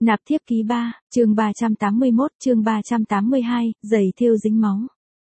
Nạp thiếp ký 3, chương 381, chương 382, giày thêu dính máu.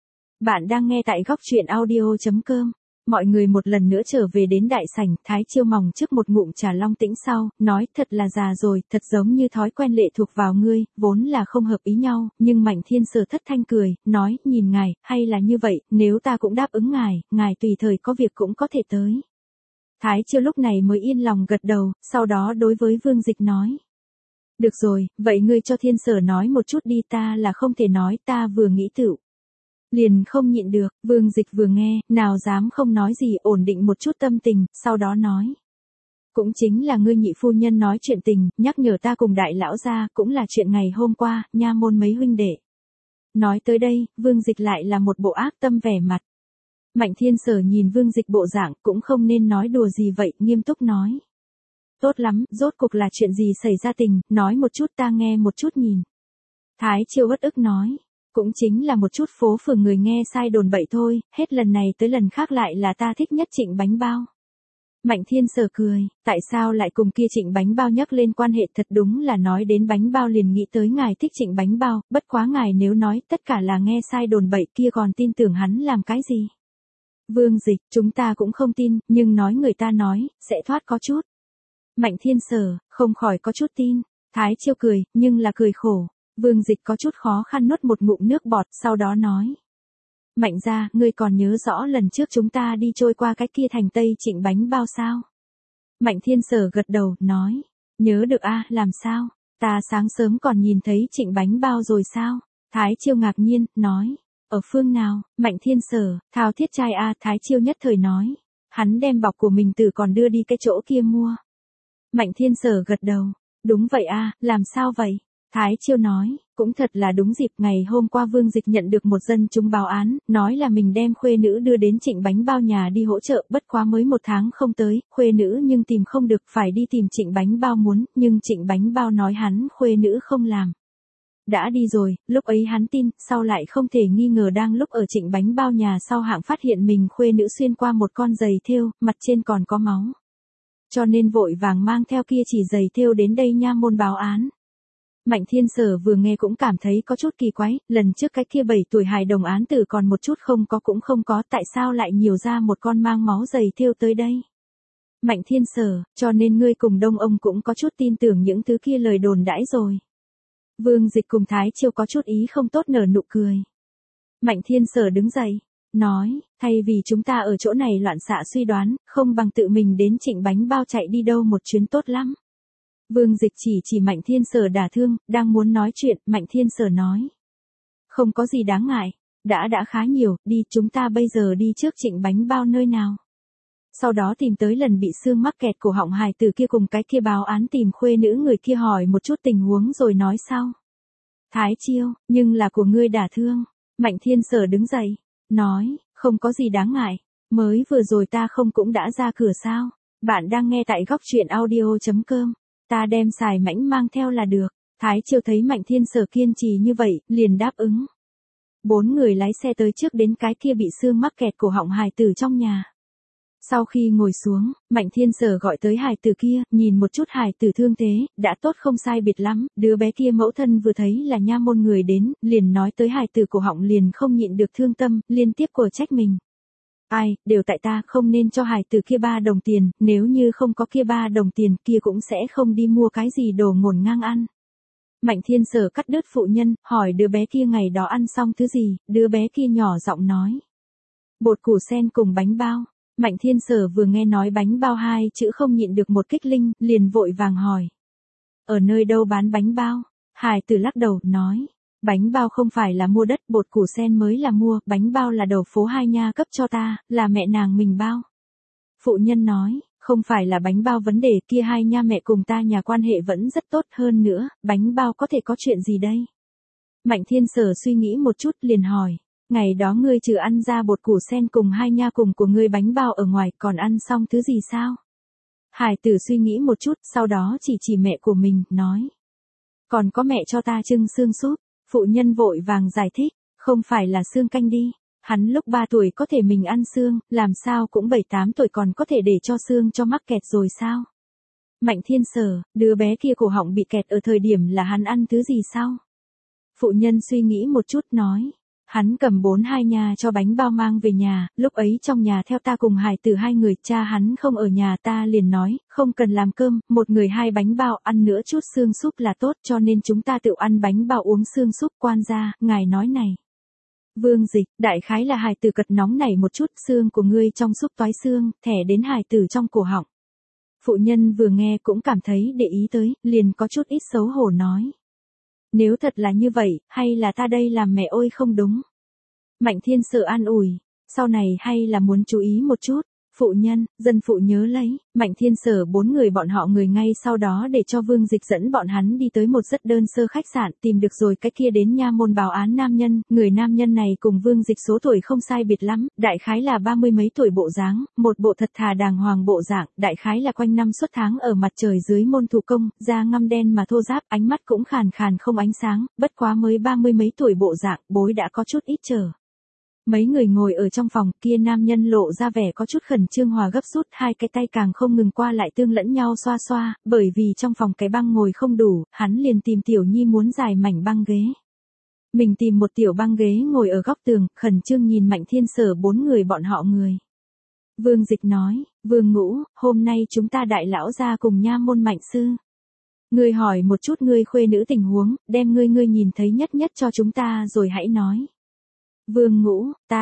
Bạn đang nghe tại góc truyện audio.com. Mọi người một lần nữa trở về đến đại sảnh, Thái Chiêu mòng trước một ngụm trà long tĩnh sau, nói thật là già rồi, thật giống như thói quen lệ thuộc vào ngươi, vốn là không hợp ý nhau, nhưng Mạnh Thiên Sở thất thanh cười, nói, nhìn ngài, hay là như vậy, nếu ta cũng đáp ứng ngài tùy thời có việc cũng có thể tới. Thái Chiêu lúc này mới yên lòng gật đầu, sau đó đối với Vương Dịch nói. Được rồi, vậy ngươi cho Thiên Sở nói một chút đi, ta là không thể nói, ta vừa nghĩ tựu. Liền không nhịn được, Vương Dịch vừa nghe, nào dám không nói gì, ổn định một chút tâm tình, sau đó nói. Cũng chính là ngươi nhị phu nhân nói chuyện tình, nhắc nhở ta cùng đại lão gia, cũng là chuyện ngày hôm qua, nha môn mấy huynh đệ. Nói tới đây, Vương Dịch lại là một bộ ác tâm vẻ mặt. Mạnh Thiên Sở nhìn Vương Dịch bộ dạng, cũng không nên nói đùa gì vậy, nghiêm túc nói. Tốt lắm, rốt cuộc là chuyện gì xảy ra tình, nói một chút ta nghe một chút nhìn. Thái Chiêu uất ức nói, cũng chính là một chút phố phường người nghe sai đồn bậy thôi, hết lần này tới lần khác lại là ta thích nhất Trịnh Bánh Bao. Mạnh Thiên Sở cười, tại sao lại cùng kia Trịnh Bánh Bao nhắc lên quan hệ, thật đúng là nói đến bánh bao liền nghĩ tới ngài thích Trịnh Bánh Bao, bất quá ngài nếu nói tất cả là nghe sai đồn bậy kia còn tin tưởng hắn làm cái gì. Vương Dịch, chúng ta cũng không tin, nhưng nói người ta nói, sẽ thoát có chút. Mạnh Thiên Sở, không khỏi có chút tin. Thái Chiêu cười, nhưng là cười khổ. Vương Dịch có chút khó khăn nuốt một ngụm nước bọt, sau đó nói. Mạnh gia, ngươi còn nhớ rõ lần trước chúng ta đi trôi qua cái kia thành Tây Trịnh Bánh Bao sao? Mạnh Thiên Sở gật đầu, nói. Nhớ được a, làm sao? Ta sáng sớm còn nhìn thấy Trịnh Bánh Bao rồi sao? Thái Chiêu ngạc nhiên, nói. Ở phương nào? Mạnh Thiên Sở, thao thiết trai a, Thái Chiêu nhất thời nói. Hắn đem bọc của mình từ còn đưa đi cái chỗ kia mua. Mạnh Thiên Sở gật đầu. Đúng vậy a, làm sao vậy? Thái Chiêu nói, cũng thật là đúng dịp, ngày hôm qua Vương Dịch nhận được một dân chúng báo án, nói là mình đem khuê nữ đưa đến Trịnh Bánh Bao nhà đi hỗ trợ, bất quá mới 1 tháng không tới, khuê nữ nhưng tìm không được, phải đi tìm Trịnh Bánh Bao muốn, nhưng Trịnh Bánh Bao nói hắn khuê nữ không làm. Đã đi rồi, lúc ấy hắn tin, sau lại không thể nghi ngờ đang lúc ở Trịnh Bánh Bao nhà sau hạng phát hiện mình khuê nữ xuyên qua một con giày thêu, mặt trên còn có máu. Cho nên vội vàng mang theo kia chỉ giày thêu đến đây nha môn báo án. Mạnh Thiên Sở vừa nghe cũng cảm thấy có chút kỳ quái, lần trước cái kia 7 tuổi hài đồng án tử còn một chút không có cũng không có, tại sao lại nhiều ra một con mang máu giày thêu tới đây. Mạnh Thiên Sở, cho nên ngươi cùng Đông ông cũng có chút tin tưởng những thứ kia lời đồn đãi rồi. Vương Dịch cùng Thái Chiêu có chút ý không tốt nở nụ cười. Mạnh Thiên Sở đứng dậy, nói, thay vì chúng ta ở chỗ này loạn xạ suy đoán, không bằng tự mình đến Trịnh Bánh Bao chạy đi đâu một chuyến tốt lắm. Vương Dịch chỉ Mạnh Thiên Sở đả thương, đang muốn nói chuyện, Mạnh Thiên Sở nói. Không có gì đáng ngại, đã khá nhiều, đi, chúng ta bây giờ đi trước Trịnh Bánh Bao nơi nào. Sau đó tìm tới lần bị xương mắc kẹt cổ họng hài tử kia cùng cái kia báo án tìm khuê nữ người kia hỏi một chút tình huống rồi nói sau. Thái Chiêu, nhưng là của ngươi đả thương. Mạnh Thiên Sở đứng dậy, nói, không có gì đáng ngại, mới vừa rồi ta không cũng đã ra cửa sao. Bạn đang nghe tại góc truyện audio.com. Ta đem xài mãnh mang theo là được. Thái Chiêu thấy Mạnh Thiên Sở kiên trì như vậy, liền đáp ứng. 4 người lái xe tới trước đến cái kia bị xương mắc kẹt cổ họng hài tử trong nhà. Sau khi ngồi xuống, Mạnh Thiên Sở gọi tới hài tử kia, nhìn một chút hài tử thương thế, đã tốt không sai biệt lắm, đứa bé kia mẫu thân vừa thấy là nha môn người đến, liền nói tới hài tử cổ họng liền không nhịn được thương tâm, liên tiếp của trách mình. Ai, đều tại ta, không nên cho hài tử kia 3 đồng tiền, nếu như không có kia 3 đồng tiền kia cũng sẽ không đi mua cái gì đồ ngổn ngang ăn. Mạnh Thiên Sở cắt đứt phụ nhân, hỏi đứa bé kia ngày đó ăn xong thứ gì, đứa bé kia nhỏ giọng nói. Bột củ sen cùng bánh bao. Mạnh Thiên Sở vừa nghe nói bánh bao 2 chữ không nhịn được một kích linh, liền vội vàng hỏi. Ở nơi đâu bán bánh bao? Hài tử lắc đầu, nói. Bánh bao không phải là mua đất, bột củ sen mới là mua, bánh bao là đầu phố 2 nha cấp cho ta, là mẹ nàng mình bao. Phụ nhân nói, không phải là bánh bao vấn đề, kia 2 nha mẹ cùng ta nhà quan hệ vẫn rất tốt, hơn nữa, bánh bao có thể có chuyện gì đây? Mạnh Thiên Sở suy nghĩ một chút liền hỏi, ngày đó ngươi trừ ăn ra bột củ sen cùng 2 nha cùng của ngươi bánh bao ở ngoài, còn ăn xong thứ gì sao? Hải tử suy nghĩ một chút, sau đó chỉ mẹ của mình, nói. Còn có mẹ cho ta trưng xương súp. Phụ nhân vội vàng giải thích, không phải là xương canh đi. Hắn lúc 3 tuổi có thể mình ăn xương, làm sao cũng 7-8 tuổi còn có thể để cho xương cho mắc kẹt rồi sao? Mạnh Thiên Sở, đứa bé kia cổ họng bị kẹt ở thời điểm là hắn ăn thứ gì sao? Phụ nhân suy nghĩ một chút nói. Hắn cầm 4-2 nhà cho bánh bao mang về nhà, lúc ấy trong nhà theo ta cùng hài tử 2 người, cha hắn không ở nhà, ta liền nói, không cần làm cơm, một người 2 bánh bao, ăn nữa chút xương súp là tốt, cho nên chúng ta tự ăn bánh bao uống xương súp. Quan gia, ngài nói này. Vương Dịch, đại khái là hài tử cật nóng nảy một chút, xương của ngươi trong súp toái xương, thẻ đến hài tử trong cổ họng. Phụ nhân vừa nghe cũng cảm thấy để ý tới, liền có chút ít xấu hổ nói. Nếu thật là như vậy, hay là ta đây làm mẹ ôi không đúng. Mạnh Thiên Sở an ủi, sau này hay là muốn chú ý một chút. Phụ nhân, dân phụ nhớ lấy, Mạnh Thiên Sở 4 người bọn họ người ngay sau đó để cho Vương Dịch dẫn bọn hắn đi tới một rất đơn sơ khách sạn, tìm được rồi cái kia đến nha môn báo án nam nhân, người nam nhân này cùng Vương Dịch số tuổi không sai biệt lắm, đại khái là 30 mấy tuổi bộ dáng, một bộ thật thà đàng hoàng bộ dạng, đại khái là quanh năm suốt tháng ở mặt trời dưới môn thủ công, da ngăm đen mà thô ráp, ánh mắt cũng khàn khàn không ánh sáng, bất quá mới 30 mấy tuổi bộ dạng, bối đã có chút ít trở. Mấy người ngồi ở trong phòng, kia nam nhân lộ ra vẻ có chút khẩn trương hòa gấp rút, 2 cái tay càng không ngừng qua lại tương lẫn nhau xoa xoa, bởi vì trong phòng cái băng ngồi không đủ, hắn liền tìm Tiểu Nhi muốn dài mảnh băng ghế. Mình tìm một tiểu băng ghế ngồi ở góc tường, khẩn trương nhìn Mạnh Thiên Sở 4 người bọn họ người. Vương Dịch nói, Vương Ngũ, hôm nay chúng ta đại lão ra cùng nha môn Mạnh sư. Ngươi hỏi một chút ngươi khuê nữ tình huống, đem ngươi nhìn thấy nhất cho chúng ta rồi hãy nói. Vương Ngũ,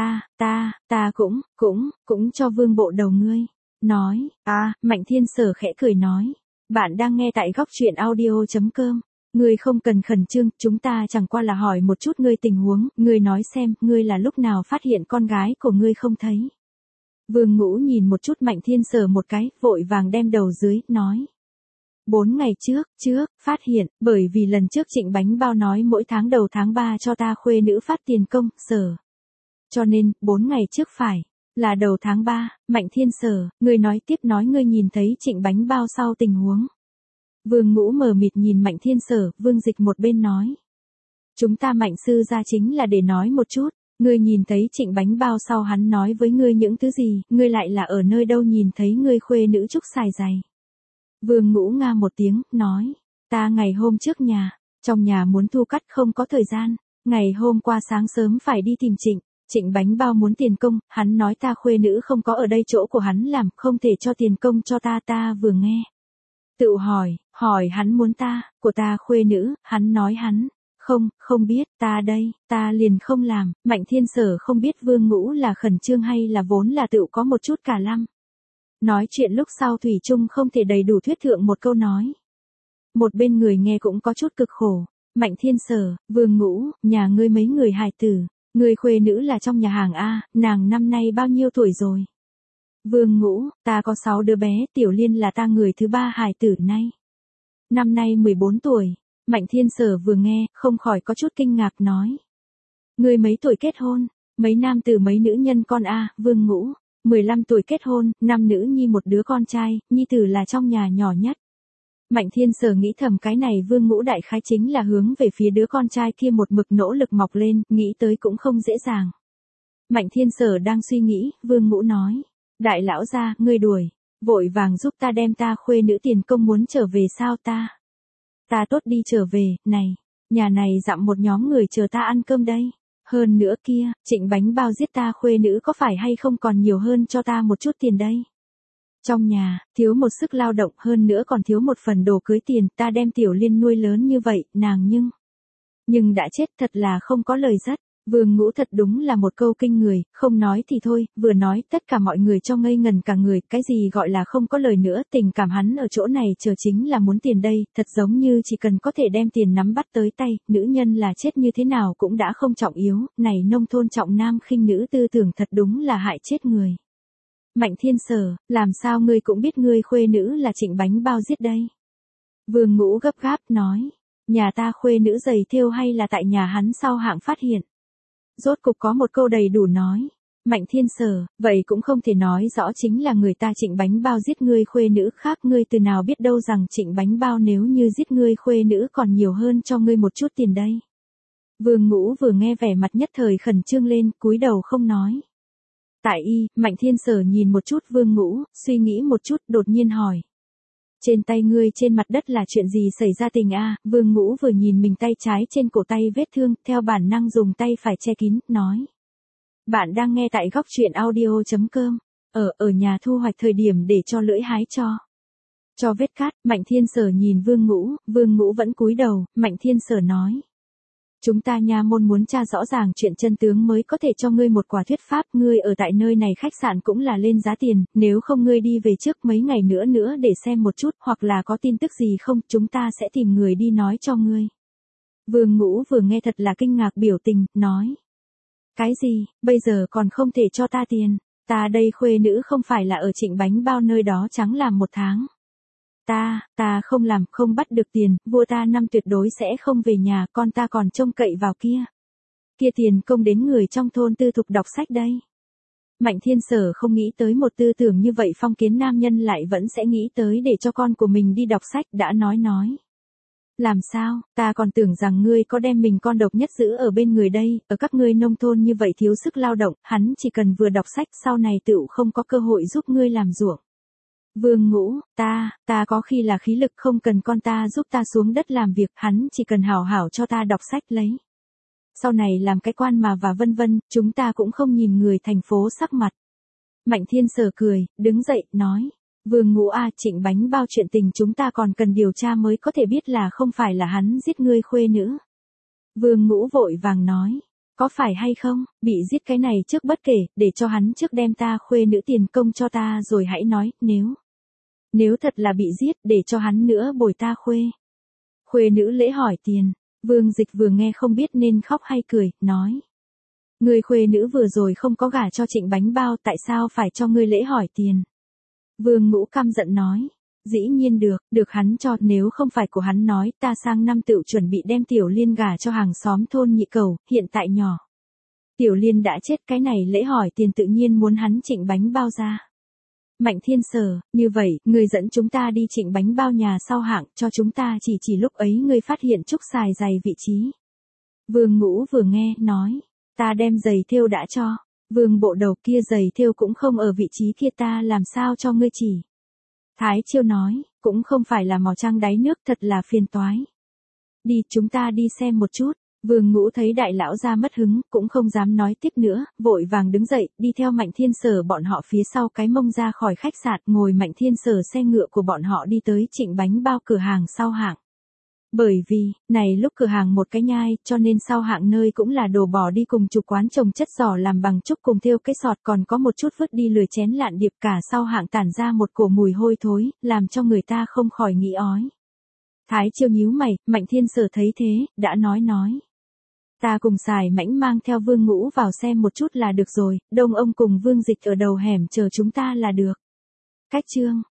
ta cũng cho Vương bộ đầu ngươi. Nói, Mạnh Thiên Sở khẽ cười nói. Bạn đang nghe tại góc truyện audio.com. Ngươi không cần khẩn trương, chúng ta chẳng qua là hỏi một chút ngươi tình huống, ngươi nói xem, ngươi là lúc nào phát hiện con gái của ngươi không thấy. Vương Ngũ nhìn một chút Mạnh Thiên Sở một cái, vội vàng đem đầu dưới, nói. 4 ngày trước, phát hiện, bởi vì lần trước Trịnh Bánh Bao nói mỗi tháng đầu tháng 3 cho ta khuê nữ phát tiền công, Sở. Cho nên, 4 ngày trước phải, là đầu tháng 3, Mạnh Thiên Sở, ngươi nói tiếp nói ngươi nhìn thấy Trịnh Bánh Bao sau tình huống. Vương Ngũ mờ mịt nhìn Mạnh Thiên Sở, Vương Dịch một bên nói. Chúng ta Mạnh sư ra chính là để nói một chút, ngươi nhìn thấy Trịnh Bánh Bao sau hắn nói với ngươi những thứ gì, ngươi lại là ở nơi đâu nhìn thấy ngươi khuê nữ trúc xài giày. Vương Ngũ nga một tiếng, nói, ta ngày hôm trước trong nhà muốn thu cắt không có thời gian, ngày hôm qua sáng sớm phải đi tìm Trịnh Bánh Bao muốn tiền công, hắn nói ta khuê nữ không có ở đây chỗ của hắn làm, không thể cho tiền công cho ta vừa nghe. Tự hỏi hắn muốn của ta khuê nữ, hắn nói hắn, không biết, ta liền không làm, Mạnh Thiên Sở không biết Vương Ngũ là khẩn trương hay là vốn là tự có một chút cả lăm. Nói chuyện lúc sau thủy chung không thể đầy đủ thuyết thượng một câu nói. Một bên người nghe cũng có chút cực khổ. Mạnh Thiên Sở, Vương Ngũ, nhà ngươi mấy người hài tử, ngươi khuê nữ là trong nhà hàng A, nàng năm nay bao nhiêu tuổi rồi? Vương Ngũ, ta có 6 đứa bé, Tiểu Liên là ta người thứ 3 hài tử nay. Năm nay 14 tuổi. Mạnh Thiên Sở vừa nghe, không khỏi có chút kinh ngạc nói. Ngươi mấy tuổi kết hôn? Mấy nam tử mấy nữ nhân con A, Vương Ngũ. 15 tuổi kết hôn, 5 nữ nhi một đứa con trai, nhi tử là trong nhà nhỏ nhất. Mạnh Thiên Sở nghĩ thầm cái này Vương Ngũ đại khái chính là hướng về phía đứa con trai kia một mực nỗ lực mọc lên, nghĩ tới cũng không dễ dàng. Mạnh Thiên Sở đang suy nghĩ, Vương Ngũ nói, đại lão gia, ngươi đuổi, vội vàng giúp ta đem ta khuê nữ tiền công muốn trở về sao ta tốt đi trở về, này, nhà này dặm một nhóm người chờ ta ăn cơm đây. Hơn nữa kia, Trịnh Bánh Bao giết ta khuê nữ có phải hay không còn nhiều hơn cho ta một chút tiền đây. Trong nhà, thiếu một sức lao động hơn nữa còn thiếu một phần đồ cưới tiền, ta đem Tiểu Liên nuôi lớn như vậy, nàng nhưng đã chết thật là không có lời dắt. Vương Ngũ thật đúng là một câu kinh người, không nói thì thôi, vừa nói tất cả mọi người cho ngây ngần cả người, cái gì gọi là không có lời nữa, tình cảm hắn ở chỗ này chờ chính là muốn tiền đây, thật giống như chỉ cần có thể đem tiền nắm bắt tới tay, nữ nhân là chết như thế nào cũng đã không trọng yếu, này nông thôn trọng nam khinh nữ tư tưởng thật đúng là hại chết người. Mạnh Thiên Sở, làm sao ngươi cũng biết ngươi khuê nữ là Trịnh Bánh Bao giết đây? Vương Ngũ gấp gáp nói, nhà ta khuê nữ giày thêu hay là tại nhà hắn sau hạng phát hiện. Rốt cục có một câu đầy đủ nói. Mạnh Thiên Sở, vậy cũng không thể nói rõ chính là người ta Trịnh Bánh Bao giết ngươi khuê nữ khác, ngươi từ nào biết đâu rằng Trịnh Bánh Bao nếu như giết ngươi khuê nữ còn nhiều hơn cho ngươi một chút tiền đây. Vương Ngũ vừa nghe vẻ mặt nhất thời khẩn trương lên, cúi đầu không nói. Tại y, Mạnh Thiên Sở nhìn một chút Vương Ngũ, suy nghĩ một chút, đột nhiên hỏi. Trên tay ngươi trên mặt đất là chuyện gì xảy ra tình a? Vương Ngũ vừa nhìn mình tay trái trên cổ tay vết thương, theo bản năng dùng tay phải che kín, nói. Bạn đang nghe tại góc truyện audio.com. Ở nhà thu hoạch thời điểm để cho lưỡi hái cho vết cát. Mạnh Thiên Sở nhìn Vương Ngũ vẫn cúi đầu. Mạnh Thiên Sở nói. Chúng ta nha môn muốn tra rõ ràng chuyện chân tướng mới có thể cho ngươi một quả thuyết pháp. Ngươi ở tại nơi này khách sạn cũng là lên giá tiền, nếu không ngươi đi về trước mấy ngày nữa để xem một chút, hoặc là có tin tức gì không, chúng ta sẽ tìm người đi nói cho ngươi. Vương Ngũ vừa nghe thật là kinh ngạc biểu tình, nói. Cái gì, bây giờ còn không thể cho ta tiền, ta đây khuê nữ không phải là ở Trịnh Bánh Bao nơi đó trắng làm 1 tháng. Ta không làm, không bắt được tiền, vua ta năm tuyệt đối sẽ không về nhà, con ta còn trông cậy vào kia. Kia tiền công đến người trong thôn tư thục đọc sách đây. Mạnh Thiên Sở không nghĩ tới một tư tưởng như vậy, phong kiến nam nhân lại vẫn sẽ nghĩ tới để cho con của mình đi đọc sách, đã nói. Làm sao, ta còn tưởng rằng ngươi có đem mình con độc nhất giữ ở bên người đây, ở các ngươi nông thôn như vậy thiếu sức lao động, hắn chỉ cần vừa đọc sách sau này tựu không có cơ hội giúp ngươi làm ruộng. Vương Ngũ, ta có khi là khí lực không cần con ta giúp ta xuống đất làm việc, hắn chỉ cần hảo hảo cho ta đọc sách lấy. Sau này làm cái quan mà và vân vân, chúng ta cũng không nhìn người thành phố sắc mặt. Mạnh Thiên Sở cười, đứng dậy, nói. Vương Ngũ a, Trịnh Bánh Bao chuyện tình chúng ta còn cần điều tra mới có thể biết là không phải là hắn giết ngươi khuê nữ. Vương Ngũ vội vàng nói. Có phải hay không, bị giết cái này trước bất kể, để cho hắn trước đem ta khuê nữ tiền công cho ta rồi hãy nói, nếu thật là bị giết, để cho hắn nữa bồi ta khuê nữ lễ hỏi tiền. Vương Dịch vừa nghe không biết nên khóc hay cười, nói. Người khuê nữ vừa rồi không có gả cho Trịnh Bánh Bao, tại sao phải cho ngươi lễ hỏi tiền? Vương Ngũ căm giận nói. Dĩ nhiên được hắn cho, nếu không phải của hắn nói, ta sang năm tựu chuẩn bị đem Tiểu Liên gả cho hàng xóm thôn Nhị Cầu, hiện tại nhỏ. Tiểu Liên đã chết, cái này lễ hỏi tiền tự nhiên muốn hắn Trịnh Bánh Bao ra. Mạnh Thiên Sở, như vậy, ngươi dẫn chúng ta đi Trịnh Bánh Bao nhà sau hạng, cho chúng ta chỉ lúc ấy ngươi phát hiện trúc xài giày vị trí. Vương Ngũ vừa nghe, nói, ta đem giày thêu đã cho. Vương bộ đầu, kia giày thêu cũng không ở vị trí kia, ta làm sao cho ngươi chỉ. Thái Chiêu nói, cũng không phải là mò trăng đáy nước, thật là phiền toái. Đi, chúng ta đi xem một chút. Vương Ngũ thấy đại lão ra mất hứng, cũng không dám nói tiếp nữa, vội vàng đứng dậy, đi theo Mạnh Thiên Sở bọn họ phía sau cái mông ra khỏi khách sạn, ngồi Mạnh Thiên Sở xe ngựa của bọn họ đi tới Trịnh Bánh Bao cửa hàng sau hạng. Bởi vì, này lúc cửa hàng một cái nhai, cho nên sau hạng nơi cũng là đồ bỏ đi cùng chục quán trồng chất giỏ làm bằng trúc cùng thêu cái sọt, còn có một chút vứt đi lười chén lạn điệp, cả sau hạng tản ra một cổ mùi hôi thối, làm cho người ta không khỏi nghĩ ói. Thái Chiêu nhíu mày, Mạnh Thiên Sở thấy thế, đã nói. Ta cùng Xài Mãnh mang theo Vương Ngũ vào xem một chút là được rồi, Đông ông cùng Vương Dịch ở đầu hẻm chờ chúng ta là được. Cách chương